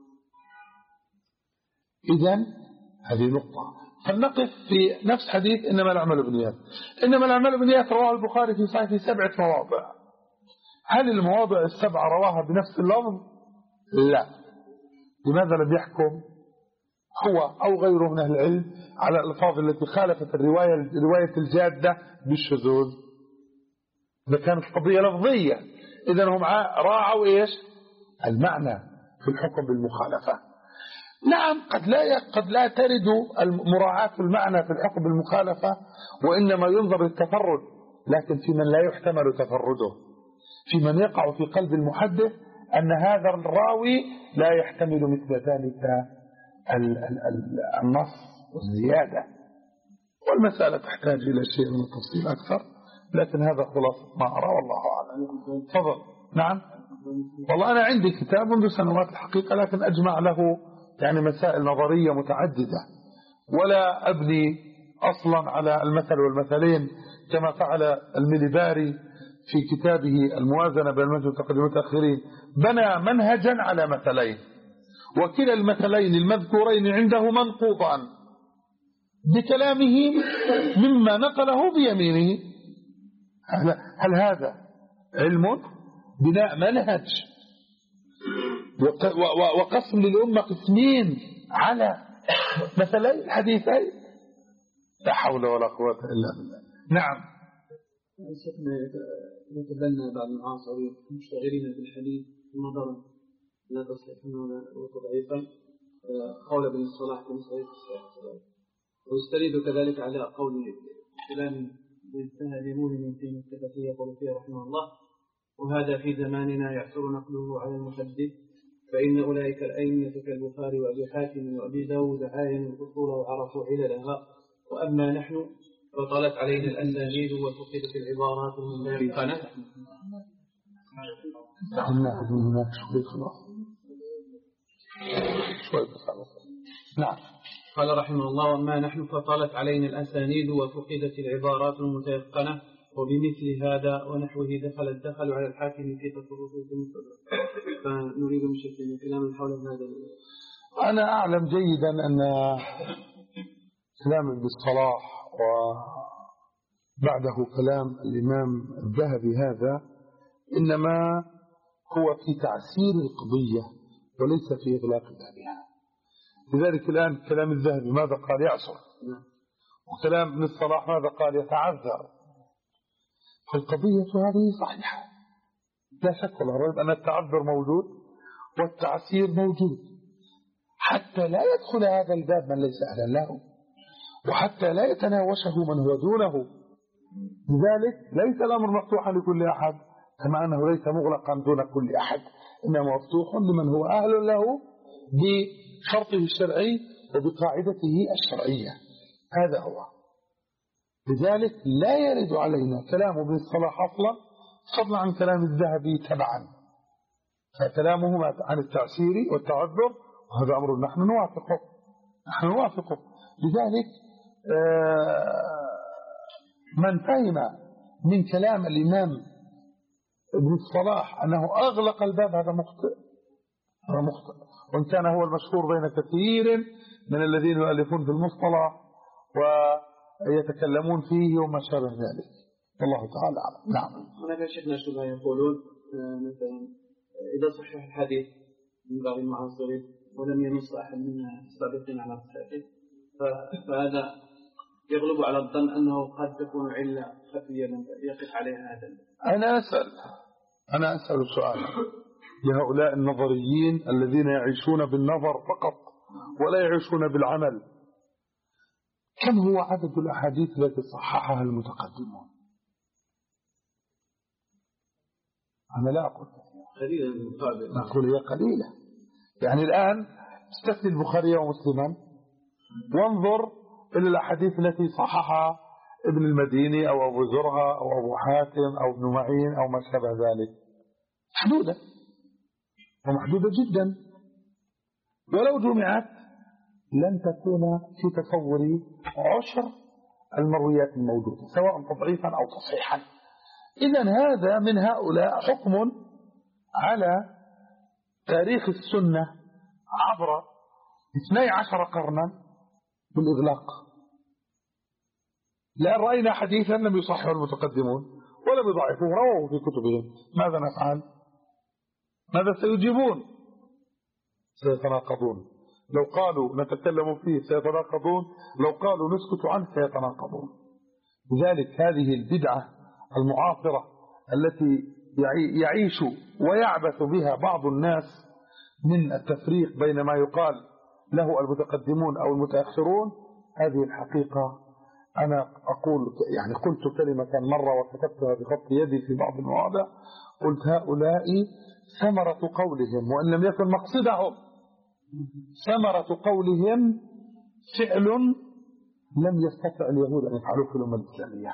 إذن هذه نقطة. فلنقف في نفس حديث إنما الأعمال بالنيات. إنما الأعمال بالنيات رواه البخاري في صحيح في سبعة مواضع. هل المواضع السبعة رواها بنفس اللفظ؟ لا. لماذا لم يحكم هو أو غيره من أهل العلم على الألفاظ التي خالفت الرواية رواية الجادة بالشذوذ؟ إذا كانت قضية لفظية إذا هم راعوا إيش المعنى في الحكم بالمخالفة. نعم قد لا قد لا ترد مراعاة المعنى في الحكم بالمخالفة، وإنما ينظر التفرد، لكن في من لا يحتمل تفرده، في من يقع في قلب المحدث أن هذا الراوي لا يحتمل مثل ذلك النص والزيادة، والمسألة تحتاج إلى شيء من التفصيل أكثر، لكن هذا خلاصة ما أرى والله أعلم. تفضل. نعم والله أنا عندي كتاب منذ سنوات الحقيقة، لكن أجمع له يعني مسائل نظرية متعددة، ولا أبني أصلا على المثل والمثلين كما فعل المليباري في كتابه الموازنة بين المتن والتقديم والتأخيرين، بنى منهجا على مثلين، وكلا المثلين المذكورين عنده منقوطان بكلامه مما نقله بيمينه. هل هذا علم؟ بناء منهج وقسم للأمة قسمين على مثلين الحديثين، لا حول ولا قوة إلا بالله. نعم. شيخنا يتبنى بعض المعاصر المشتغلين بالحديث نظرا لا تصليحا ولا تضعيفا قول ابن الصلاح بن صحيح الصلاح، ويستند كذلك على قول فلان انتهى ليمون من تيم الثقفي يقول فيه رحمه الله: وهذا في زماننا يعثر نقله على المحدث، فإن أولئك الأئمة كالبخاري وأبي حاتم وأبي داود عاينوا الأصول وعرفوا عللها، وأما نحن فطلت علينا الأسانيد وفقدت العبارات المتيقنة. نعم. قال رحمه الله: وأما نحن فطلت علينا الأسانيد وفقدت العبارات المتيقنة، وبمثل هذا ونحوه دخل الدخل على الحاكم في تصرفه المستدرك. فنريد من شكل كلام حول هذا. أنا أعلم جيدا أن كلام ابن الصلاح وبعده كلام الإمام الذهبي هذا إنما هو في تعسير القضية وليس في إغلاق بابها. لذلك الآن كلام الذهبي ماذا قال؟ يعسر. وكلام ابن الصلاح ماذا قال؟ يتعذر. فالقضية هذه صحيحة لا شك ولا ريب أن التعذر موجود والتعسير موجود، حتى لا يدخل هذا الباب من ليس أهلا له، وحتى لا يتناوشه من هو دونه. لذلك ليس الأمر مفتوحا لكل أحد، كما أنه ليس مغلقا دون كل أحد، إنما مفتوح لمن هو أهل له بشرطه الشرعي وبقاعدته الشرعية. هذا هو. لذلك لا يرد علينا كلام ابن الصلاح أصلا فضلا عن كلام الذهبي تبعا، فكلامه عن التعسير والتعذر وهذا أمر نحن نوافقه نحن نوافقه لذلك من فهم من كلام الإمام ابن الصلاح أنه أغلق الباب هذا مخطئ هذا مخطئ وإن كان هو المشهور بين كثير من الذين يؤلفون في المصطلح ويتكلمون فيه وما شابه ذلك، والله تعالى أعلم. نعم. هناك شيخنا شبه يقولون مثلا إذا صحح الحديث من بعض المعاصرين ولم ينص أحد من السابقين على صحته، فهذا يغلب على الظن أنه قد تكون علة خفية يقف عليها هذا. أنا أسأل أنا أسأل سؤال لهؤلاء النظريين الذين يعيشون بالنظر فقط ولا يعيشون بالعمل، كم هو عدد الأحاديث التي صححها المتقدمون؟ أنا لا أقول قليلا، أقول هي قليلة. يعني الآن استثني البخاري ومسلما وانظر إلى الأحاديث التي صححها ابن المديني أو أبو زرعة أو أبو حاتم أو ابن معين أو ما شابه ذلك، محدودة ومحدودة جدا، ولو جمعت لن تكون في تصوري عشر المرويات الموجودة سواء تضعيفا أو تصحيحا. إذن هذا من هؤلاء حكم على تاريخ السنة عبر اثني عشر قرنا بالإغلاق. لأن رأينا حديثا لم يصحه المتقدمون ولم يضعفوه، رواه في كتبهم، ماذا نفعل؟ ماذا سيجيبون؟ سيتناقضون. لو قالوا نتكلم فيه سيتناقضون، لو قالوا نسكت عنه سيتناقضون. لذلك هذه البدعة المعاصرة التي يعيش ويعبث بها بعض الناس من التفريق بين ما يقال له المتقدمون أو المتأخرون، هذه الحقيقة أنا أقول يعني قلت كلمة مرة وكتبتها بخط يدي في بعض المواضع، قلت هؤلاء ثمرة قولهم وإن لم يكن مقصدهم، ثمرة قولهم فعل لم يستطع اليهود أن يفعلوه في الأمة الإسلامية.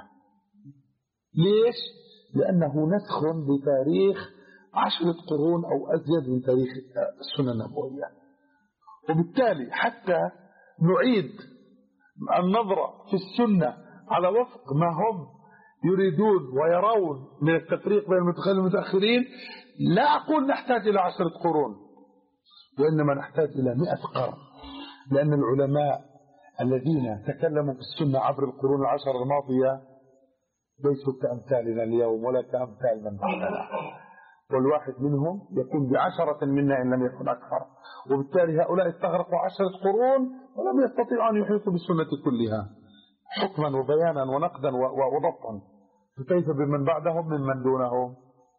ليش؟ لأنه نسخ لتاريخ عشرة قرون أو أزيد من تاريخ السنة النبوية. وبالتالي حتى نعيد النظرة في السنة على وفق ما هم يريدون ويرون من التفريق بين المتقدمين والمتأخرين، لا أقول نحتاج إلى عشرة قرون، وإنما نحتاج إلى مئة قرن. لأن العلماء الذين تكلموا في السنة عبر القرون العشر الماضية ليسوا كأمثالنا اليوم ولا كأمثال من بعدنا، والواحد منهم يكون بعشرة منا إن لم يكن أكثر. وبالتالي هؤلاء استغرقوا عشرة قرون ولم يستطيعوا أن يحيطوا بالسنة كلها حكما وبيانا ونقدا وضبطا، فكيف بمن بعدهم ممن دونهم؟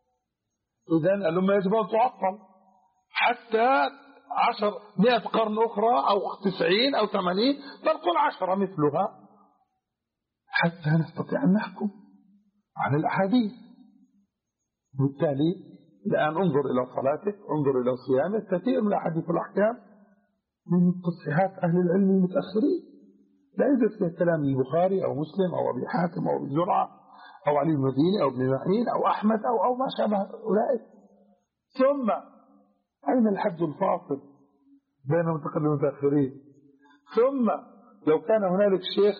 إذن الأمة يجب أن تعطل حتى عشر مئة قرن أخرى أو تسعين أو ثمانين، بل قل عشرة مثلها، حتى نستطيع أن نحكم عن الأحاديث. بالتالي الآن انظر إلى صلاتك، انظر إلى صيامك، كثير من الأحاديث والأحكام من تصحيحات أهل العلم المتأخرين، لا يوجد فيها كلام البخاري أو مسلم أو أبي حاتم أو أبي زرعة أو علي المديني أو ابن معين أو أحمد أو أو ما شابه أولئك. ثم أين الحد الفاصل بين المتقدمين والمتأخرين؟ ثم لو كان هنالك شيخ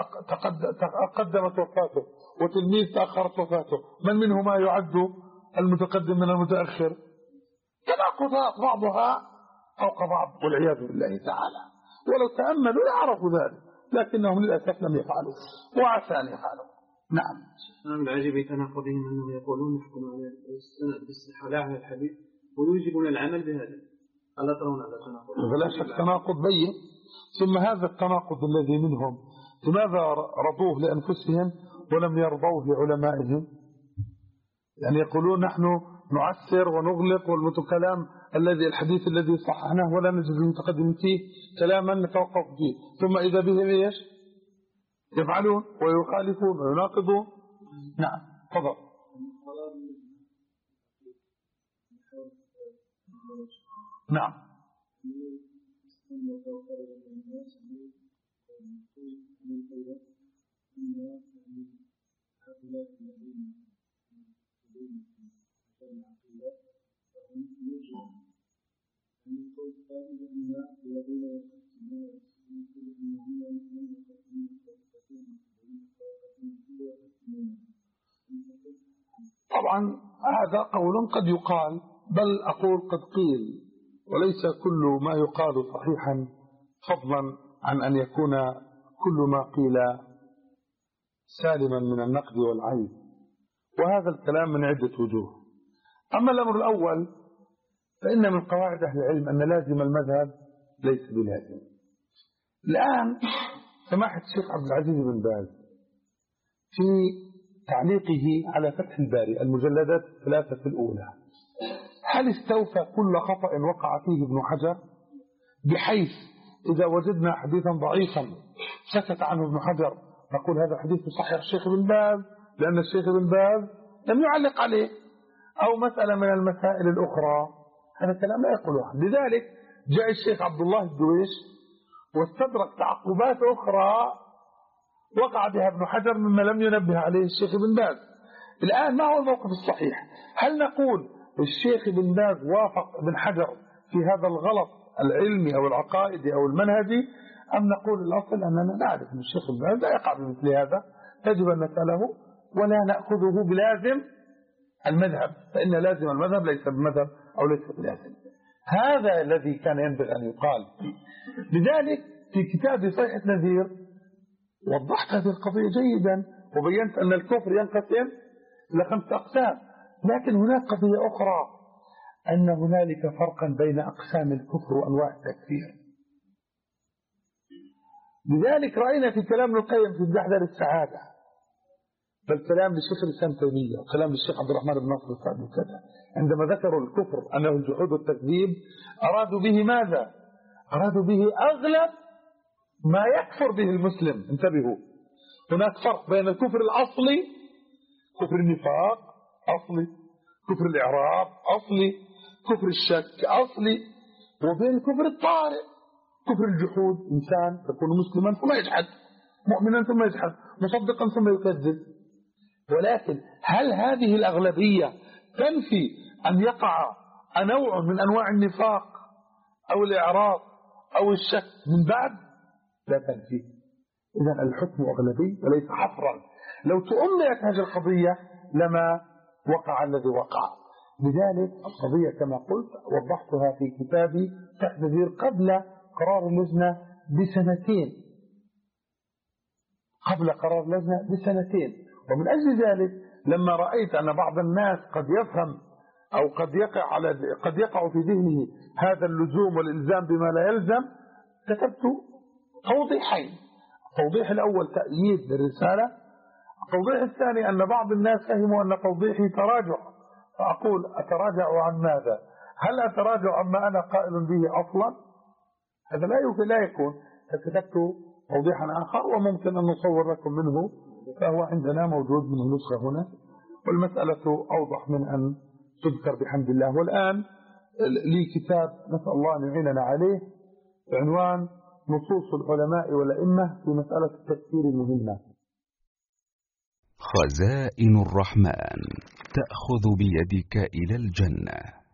تقدمت وفاته وتلميذ تأخرت وفاته، من منهما يعد المتقدم من المتأخر؟ تناقضات بعضها فوق بعض والعياذ بالله تعالى. ولو تأملوا لعرفوا ذلك، لكنهم للأسف لم يفعلوا وعسى أن يفعلوا. نعم. من العجيب تناقضهم أنهم يقولون نحكم على السند بالصحة على الحديث ويوجبون العمل بهذا. ألا ترون هذا التناقض؟ فلا شك تناقض بين. ثم هذا التناقض الذي منهم لماذا رضوه لأنفسهم ولم يرضوه لعلمائهم؟ يعني يقولون نحن نعسر ونغلق والمتكلام الذي الحديث الذي صححناه ولا نجد المتقدم فيه كلاما نتوقف فيه، ثم إذا بهم إيش يفعلون ويخالفون ويناقضون. نعم تفضل. نعم. طبعا هذا قول قد يقال، بل أقول قد قيل، وليس كل ما يقال صحيحا، فضلا عن أن يكون كل ما قيل سالما من النقد والعيب، وهذا الكلام من عدة وجوه. أما الأمر الأول فإن من قواعد أهل العلم أن لازم المذهب ليس بلازم. الآن سماحة الشيخ عبد العزيز بن باز في تعليقه على فتح الباري المجلدات الثلاثة الأولى، هل استوفى كل خطأ وقع فيه ابن حجر، بحيث إذا وجدنا حديثا ضعيفا سكت عنه ابن حجر نقول هذا حديث صحيح الشيخ بن باز لأن الشيخ بن باز لم يعلق عليه، أو مسألة من المسائل الأخرى؟ هذا كلام لا يقوله. لذلك جاء الشيخ عبد الله الدويش واستدرك تعقبات أخرى وقع بها ابن حجر مما لم ينبه عليه الشيخ بن باز. الآن ما هو الموقف الصحيح؟ هل نقول الشيخ بن باز وافق ابن حجر في هذا الغلط العلمي أو العقائدي أو المنهجي، أم نقول الأصل أننا نعرف أن الشيخ بن باز لا يقع بمثل هذا، يجب أن نسأله ولا نأخذه بلازم المذهب، فإن لازم المذهب ليس بمذهب أو ليس بلازم. هذا الذي كان ينبغي أن يقال. لذلك في كتاب صيحة النذير وضحت هذه القضية جيدا وبينت أن الكفر ينقسم إلى خمسة أقسام، لكن هناك قضية أخرى، أن هنالك فرقا بين أقسام الكفر وأنواع التكفير. لذلك رأينا في كلام ابن القيم في دحدر السعادة، بل كلام للشيخ الإسلام تيمية وكلام للشيخ عبد الرحمن بن ناصر السعدي وكذا، عندما ذكروا الكفر أنه الجحود والتكذيب أرادوا به ماذا؟ أرادوا به أغلب ما يكفر به المسلم. انتبهوا، هناك فرق بين الكفر الأصلي، كفر النفاق أصلي، كفر الإعراب أصلي، كفر الشك أصلي، وبين كفر الطارئ، كفر الجحود، إنسان يكون مسلما ثم يجحد، مؤمنا ثم يجحد، مصدقا ثم يكذب. ولكن هل هذه الأغلبية تنفي أن يقع نوع من أنواع النفاق أو الإعراض أو الشك من بعد؟ لا تنفي. إذن الحكم أغلبي وليس حصرا. لو تؤمنت هذه القضية لما وقع الذي وقع. لذلك القضية كما قلت وضحتها في كتابي تحذير قبل قرار اللجنة بسنتين، قبل قرار اللجنة بسنتين. ومن أجل ذلك لما رأيت أن بعض الناس قد يفهم أو قد يقع على قد يقع في ذهنه هذا اللزوم والإلزام بما لا يلزم، كتبت توضيحين. التوضيح الأول تأييد للرسالة، التوضيح الثاني أن بعض الناس فهموا أن توضيحي تراجع، فأقول أتراجع عن ماذا؟ هل أتراجع عما أنا قائل به أصلا؟ هذا لا يمكن، لا يكون. فكتبت توضيحا آخر وممكن أن نصور لكم منه، فهو عندنا موجود من النسخة هنا، والمسألة أوضح من أن تذكر بحمد الله. والآن لي كتاب نسأل الله أن يعيننا عليه بعنوان نصوص العلماء والأئمة في مسألة التكفير المهمة. خزائن الرحمن تأخذ بيدك إلى الجنة.